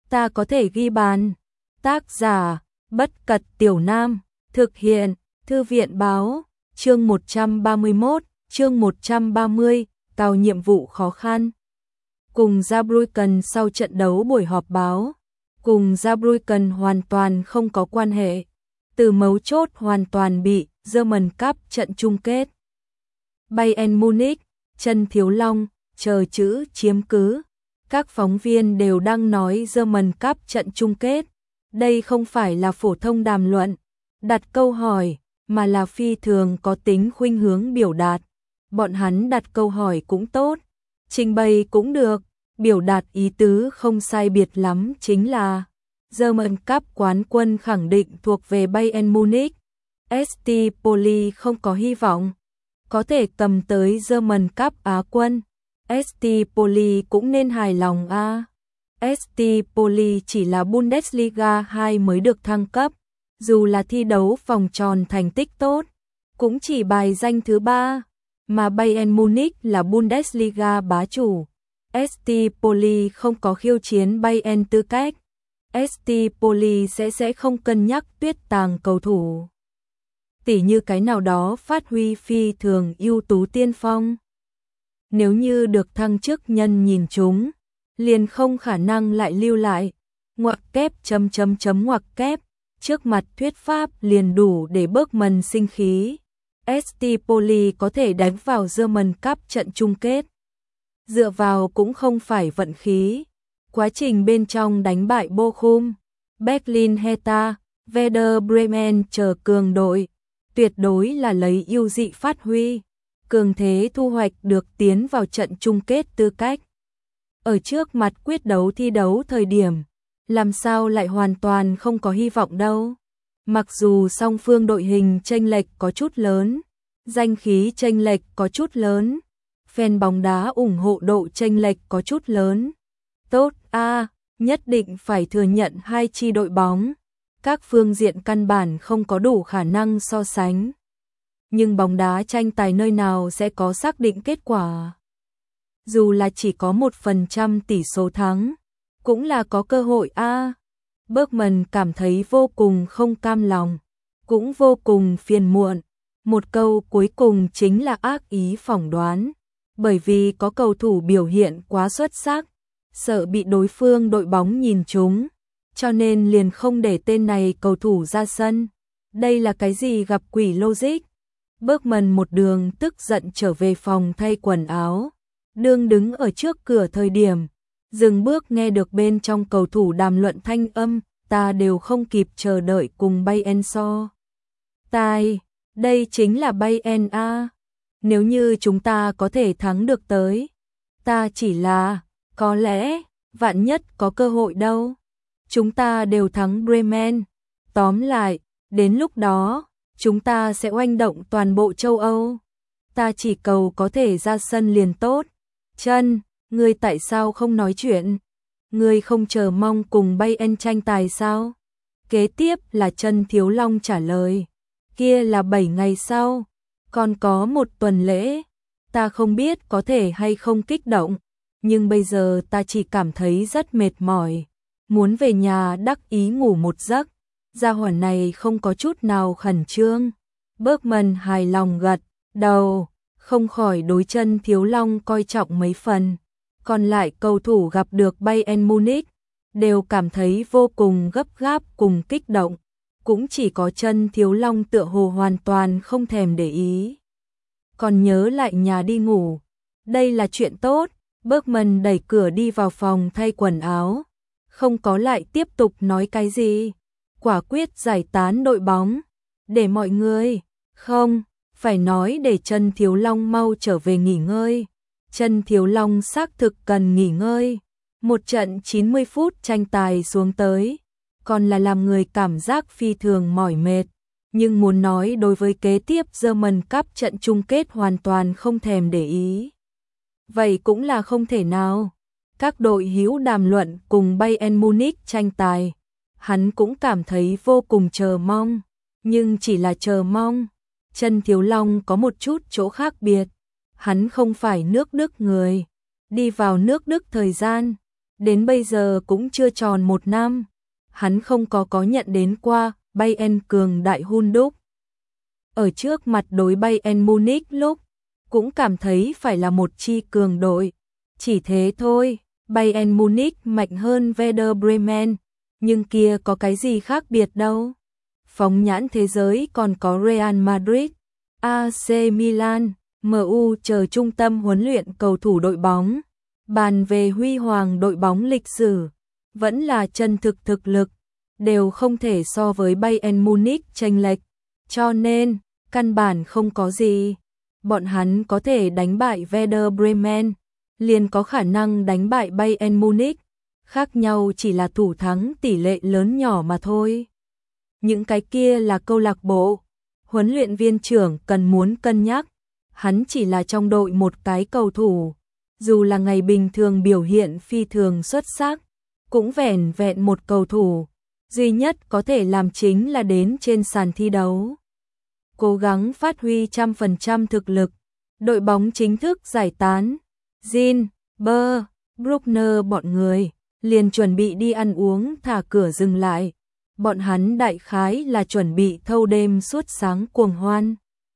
ta có thể ghi bàn. Tác giả, Bất Cật Tiểu Nam, thực hiện, Thư viện Báo, chương 131, chương 130, cao nhiệm vụ khó khăn. Cùng Saarbrücken sau trận đấu buổi họp báo, cùng Saarbrücken hoàn toàn không có quan hệ, từ mấu chốt hoàn toàn bị German Cup trận chung kết. Bayern Munich, Trần Thiếu Long, chờ chữ chiếm cứ. Các phóng viên đều đang nói German Cup trận chung kết. Đây không phải là phổ thông đàm luận, đặt câu hỏi, mà là phi thường có tính khuynh hướng biểu đạt. Bọn hắn đặt câu hỏi cũng tốt, trình bày cũng được, biểu đạt ý tứ không sai biệt lắm, chính là German Cup quán quân khẳng định thuộc về Bayern Munich. ST Poli không có hy vọng có thể cầm tới German Cup Á quân. ST Poli cũng nên hài lòng a. ST Poli chỉ là Bundesliga 2 mới được thăng cấp, dù là thi đấu vòng tròn thành tích tốt, cũng chỉ bài danh thứ 3, mà Bayern Munich là Bundesliga bá chủ. ST Poli không có khiêu chiến Bayern tư cách. ST Poli sẽ không cân nhắc tuyết tàng cầu thủ, tỉ như cái nào đó phát huy phi thường ưu tú tiên phong. Nếu như được thăng chức nhân nhìn chúng, liền không khả năng lại lưu lại. Ngoặc kép ngoặc kép, trước mặt thuyết pháp liền đủ để Bergman sinh khí. ST Poli có thể đánh vào German Cup trận chung kết, dựa vào cũng không phải vận khí. Quá trình bên trong đánh bại Bochum, Berlin Hertha, Werder Bremen chờ cường đội, tuyệt đối là lấy ưu dị phát huy, cường thế thu hoạch được tiến vào trận chung kết tư cách. Ở trước mặt quyết đấu thi đấu thời điểm, làm sao lại hoàn toàn không có hy vọng đâu. Mặc dù song phương đội hình chênh lệch có chút lớn, danh khí chênh lệch có chút lớn, fan bóng đá ủng hộ độ chênh lệch có chút lớn. Tốt nhất định phải thừa nhận hai chi đội bóng, các phương diện căn bản không có đủ khả năng so sánh. Nhưng bóng đá tranh tài nơi nào sẽ có xác định kết quả. Dù là chỉ có 1% tỷ số thắng, cũng là có cơ hội Bergman cảm thấy vô cùng không cam lòng, cũng vô cùng phiền muộn. Một câu cuối cùng chính là ác ý phỏng đoán, bởi vì có cầu thủ biểu hiện quá xuất sắc, sợ bị đối phương đội bóng nhìn trúng, cho nên liền không để tên này cầu thủ ra sân. Đây là cái gì gặp quỷ logic? Bergman một đường tức giận trở về phòng thay quần áo, đương đứng ở trước cửa thời điểm, dừng bước nghe được bên trong cầu thủ đàm luận thanh âm, ta đều không kịp chờ đợi cùng Bayern so tài, đây chính là Bayern Nếu như chúng ta có thể thắng được tới, ta chỉ là, có lẽ, vạn nhất có cơ hội đâu. Chúng ta đều thắng Bremen. Tóm lại, đến lúc đó, chúng ta sẽ oanh động toàn bộ châu Âu. Ta chỉ cầu có thể ra sân liền tốt. Trân, ngươi tại sao không nói chuyện? Ngươi không chờ mong cùng Bayern tranh tài sao? Kế tiếp là Trân Thiếu Long trả lời. Kia là 7 ngày sau, còn có 1 tuần lễ. Ta không biết có thể hay không kích động, nhưng bây giờ ta chỉ cảm thấy rất mệt mỏi, muốn về nhà đắc ý ngủ một giấc. Gia hỏa này không có chút nào khẩn trương. Bergman hài lòng gật đầu, không khỏi đối Trân Thiếu Long coi trọng mấy phần. Còn lại cầu thủ gặp được Bayern Munich đều cảm thấy vô cùng gấp gáp cùng kích động, cũng chỉ có Trân Thiếu Long tựa hồ hoàn toàn không thèm để ý, còn nhớ lại nhà đi ngủ. Đây là chuyện tốt. Bergman đẩy cửa đi vào phòng thay quần áo, không có lại tiếp tục nói cái gì, quả quyết giải tán đội bóng, để mọi người, không, phải nói để Trân Thiếu Long mau trở về nghỉ ngơi. Trân Thiếu Long xác thực cần nghỉ ngơi, một trận 90 phút tranh tài xuống tới, còn là làm người cảm giác phi thường mỏi mệt, nhưng muốn nói đối với kế tiếp German Cup trận chung kết hoàn toàn không thèm để ý. Vậy cũng là không thể nào. Các đội hữu đàm luận cùng Bayern Munich tranh tài, hắn cũng cảm thấy vô cùng chờ mong, nhưng chỉ là chờ mong. Trân Thiếu Long có một chút chỗ khác biệt, hắn không phải nước Đức người, đi vào nước Đức thời gian đến bây giờ cũng chưa tròn 1 năm. Hắn không có nhận đến qua Bayern cường đại hun đúc. Ở trước mặt đối Bayern Munich lúc, cũng cảm thấy phải là một chi cường đội. Chỉ thế thôi, Bayern Munich mạnh hơn Werder Bremen, nhưng kia có cái gì khác biệt đâu. Phóng nhãn thế giới còn có Real Madrid, AC Milan, MU chờ trung tâm huấn luyện cầu thủ đội bóng. Bàn về huy hoàng đội bóng lịch sử, vẫn là chân thực lực, đều không thể so với Bayern Munich chênh lệch, cho nên căn bản không có gì. Bọn hắn có thể đánh bại Werder Bremen, liền có khả năng đánh bại Bayern Munich, khác nhau chỉ là thủ thắng tỷ lệ lớn nhỏ mà thôi. Những cái kia là câu lạc bộ, huấn luyện viên trưởng cần muốn cân nhắc, hắn chỉ là trong đội một cái cầu thủ, dù là ngày bình thường biểu hiện phi thường xuất sắc, cũng vẻn vẹn một cầu thủ, duy nhất có thể làm chính là đến trên sàn thi đấu. Cố gắng phát huy 100% thực lực, đội bóng chính thức giải tán, Jean, Bơ, Bruckner bọn người, liền chuẩn bị đi ăn uống thả cửa dừng lại, bọn hắn đại khái là chuẩn bị thâu đêm suốt sáng cuồng hoan.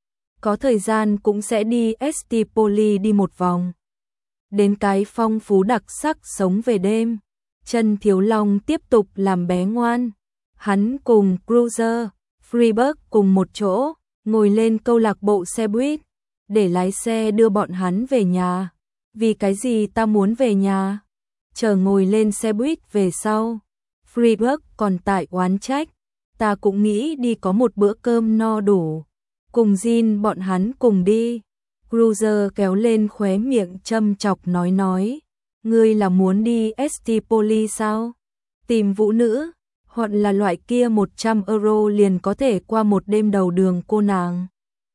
Có thời gian cũng sẽ đi Stipoli đi một vòng. Đến cái phong phú đặc sắc sống về đêm, Trần Thiếu Long tiếp tục làm bé ngoan. Hắn cùng Cruiser, Freiburg cùng một chỗ, ngồi lên câu lạc bộ xe buýt, để lái xe đưa bọn hắn về nhà. Vì cái gì ta muốn về nhà? Chờ ngồi lên xe buýt về sau, Freiburg còn tại oán trách, ta cũng nghĩ đi có một bữa cơm no đủ. Cùng Jean bọn hắn cùng đi. Cruiser kéo lên khóe miệng châm chọc nói, ngươi là muốn đi Stipoli sao? Tìm vũ nữ, hoặc là loại kia 100 euro liền có thể qua một đêm đầu đường cô nàng.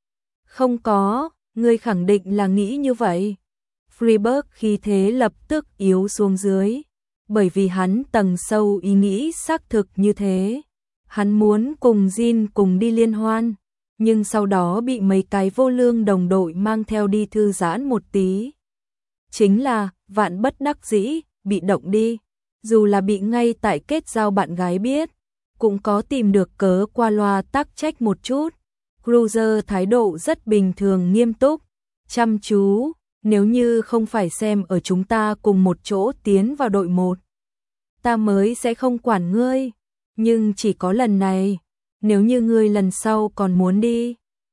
Không có, ngươi khẳng định là nghĩ như vậy. Freiburg khi thế lập tức yếu xuống dưới, bởi vì hắn tầng sâu ý nghĩ xác thực như thế. Hắn muốn cùng Jean cùng đi liên hoan, nhưng sau đó bị mấy cái vô lương đồng đội mang theo đi thư giãn một tí. Chính là, vạn bất đắc dĩ, bị động đi. Dù là bị ngay tại kết giao bạn gái biết, cũng có tìm được cớ qua loa tác trách một chút. Cruiser thái độ rất bình thường nghiêm túc, chăm chú, nếu như không phải xem ở chúng ta cùng một chỗ tiến vào đội 1, ta mới sẽ không quản ngươi, nhưng chỉ có lần này, nếu như ngươi lần sau còn muốn đi.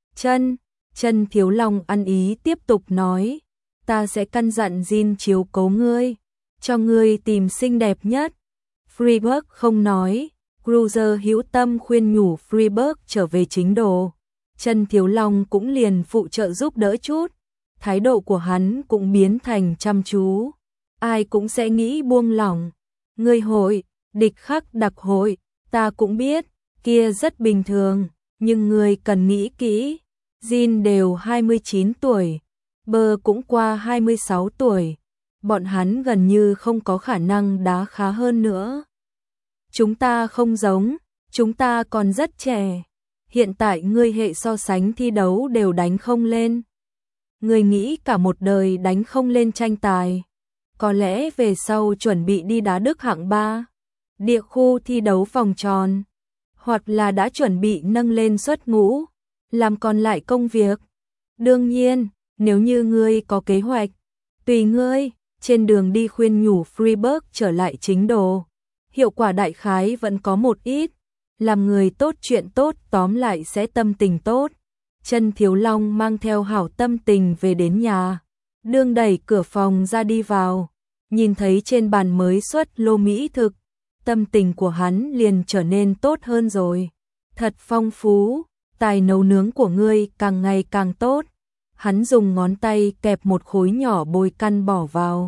Trần Thiếu Long ăn ý tiếp tục nói, ta sẽ căn dặn Jean chiếu cố ngươi, cho ngươi tìm xinh đẹp nhất. Freiburg không nói, Cruiser hữu tâm khuyên nhủ Freiburg trở về chính đồ. Trần Thiếu Long cũng liền phụ trợ giúp đỡ chút, thái độ của hắn cũng biến thành chăm chú. Ai cũng sẽ nghĩ buông lỏng. Ngươi hội, địch khắc đặc hội, ta cũng biết, kia rất bình thường, nhưng ngươi cần nghĩ kỹ. Jean đều 29 tuổi, Bơ cũng qua 26 tuổi, bọn hắn gần như không có khả năng đá khá hơn nữa. Chúng ta không giống, chúng ta còn rất trẻ. Hiện tại ngươi hệ so sánh thi đấu đều đánh không lên. Ngươi nghĩ cả một đời đánh không lên tranh tài. Có lẽ về sau chuẩn bị đi đá Đức hạng 3, địa khu thi đấu vòng tròn, hoặc là đã chuẩn bị nâng lên xuất ngũ, làm còn lại công việc. Đương nhiên, nếu như ngươi có kế hoạch, tùy ngươi. Trên đường đi khuyên nhủ Freiburg trở lại chính đồ, hiệu quả đại khái vẫn có một ít, làm người tốt chuyện tốt tóm lại sẽ tâm tình tốt. Trần Thiếu Long mang theo hảo tâm tình về đến nhà, đương đẩy cửa phòng ra đi vào, nhìn thấy trên bàn mới xuất lô mỹ thực, tâm tình của hắn liền trở nên tốt hơn rồi. Thật phong phú, tài nấu nướng của ngươi càng ngày càng tốt. Hắn dùng ngón tay kẹp một khối nhỏ bồi căn bỏ vào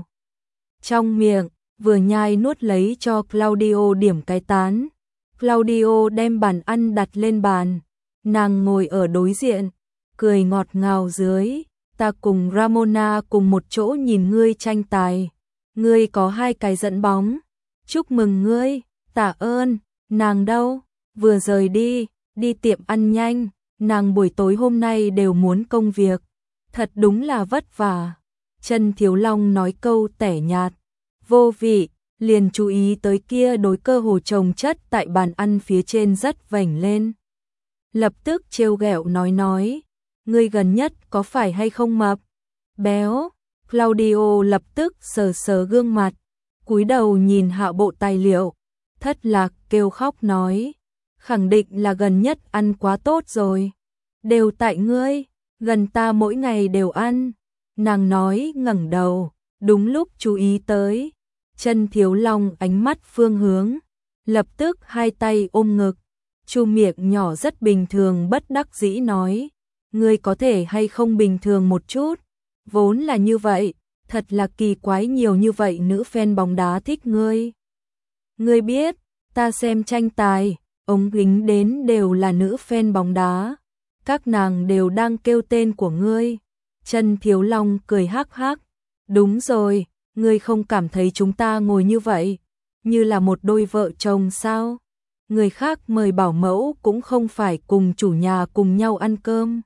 trong miệng, vừa nhai nuốt lấy cho Claudio điểm cái tán. Claudio đem bàn ăn đặt lên bàn, nàng ngồi ở đối diện, cười ngọt ngào dưới, ta cùng Ramona cùng một chỗ nhìn ngươi tranh tài, ngươi có 2 cái dẫn bóng, chúc mừng ngươi, tạ ơn. Nàng đâu? Vừa rời đi tiệm ăn nhanh, nàng buổi tối hôm nay đều muốn công việc, thật đúng là vất vả. Trần Thiếu Long nói câu tẻ nhạt, vô vị, liền chú ý tới kia đối cơ hồ chồng chất tại bàn ăn phía trên rất vểnh lên. Lập tức trêu ghẹo nói, ngươi gần nhất có phải hay không mập, béo? Claudio lập tức sờ sờ gương mặt, cúi đầu nhìn hạ bộ tài liệu, thất lạc kêu khóc nói, khẳng định là gần nhất ăn quá tốt rồi, đều tại ngươi, gần ta mỗi ngày đều ăn. Nàng nói ngẩng đầu, đúng lúc chú ý tới, Chân Thiếu Long ánh mắt phương hướng, lập tức hai tay ôm ngực, chu miệng nhỏ rất bình thường bất đắc dĩ nói, ngươi có thể hay không bình thường một chút, vốn là như vậy, thật là kỳ quái nhiều như vậy nữ fan bóng đá thích ngươi. Ngươi biết, ta xem tranh tài, ống kính đến đều là nữ fan bóng đá, các nàng đều đang kêu tên của ngươi. Chân Thiếu Long cười hắc hắc, đúng rồi, ngươi không cảm thấy chúng ta ngồi như vậy, như là một đôi vợ chồng sao? Người khác mời bảo mẫu cũng không phải cùng chủ nhà cùng nhau ăn cơm.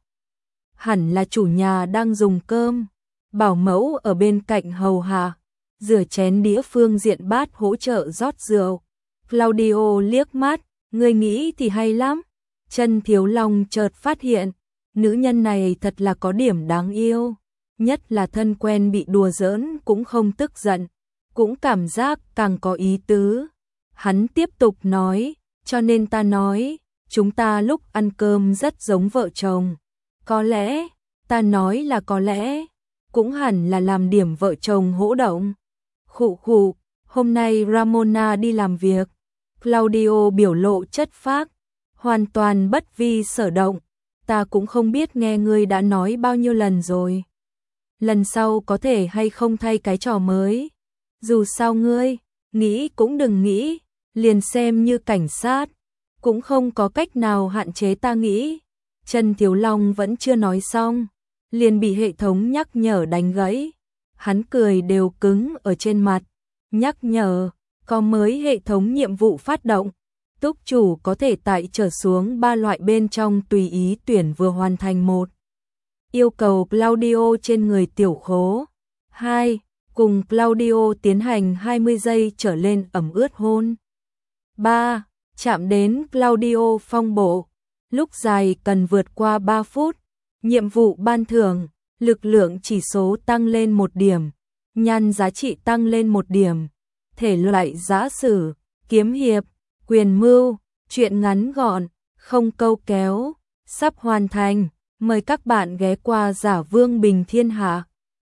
Hẳn là chủ nhà đang dùng cơm, bảo mẫu ở bên cạnh hầu hạ, rửa chén đĩa phương diện bát hỗ trợ rót rượu. Claudio liếc mắt, ngươi nghĩ thì hay lắm. Chân Thiếu Long chợt phát hiện, nữ nhân này thật là có điểm đáng yêu, nhất là thân quen bị đùa giỡn cũng không tức giận, cũng cảm giác càng có ý tứ. Hắn tiếp tục nói, cho nên ta nói, chúng ta lúc ăn cơm rất giống vợ chồng. Có lẽ, ta nói là có lẽ, cũng hẳn là làm điểm vợ chồng hỗ động. Khụ khụ, hôm nay Ramona đi làm việc. Claudio biểu lộ chất phác, hoàn toàn bất vi sở động. Ta cũng không biết nghe ngươi đã nói bao nhiêu lần rồi. Lần sau có thể hay không thay cái trò mới. Dù sao ngươi, nghĩ cũng đừng nghĩ, liền xem như cảnh sát, cũng không có cách nào hạn chế ta nghĩ. Chân Thiếu Long vẫn chưa nói xong, liền bị hệ thống nhắc nhở đánh gãy. Hắn cười đều cứng ở trên mặt, nhắc nhở, có mới hệ thống nhiệm vụ phát động. Túc chủ có thể tại trở xuống 3 loại bên trong tùy ý tuyển vừa hoàn thành một. Yêu cầu Claudio trên người tiểu khố. 2. Cùng Claudio tiến hành 20 giây trở lên ẩm ướt hôn. 3. Chạm đến Claudio phong bộ. Lúc dài cần vượt qua 3 phút. Nhiệm vụ ban thưởng, lực lượng chỉ số tăng lên 1 điểm. Nhan giá trị tăng lên 1 điểm. Thể loại giả sử, kiếm hiệp, quyền mưu, truyện ngắn gọn, không câu kéo, sắp hoàn thành. Mời các bạn ghé qua Giả Vương Bình Thiên Hạ.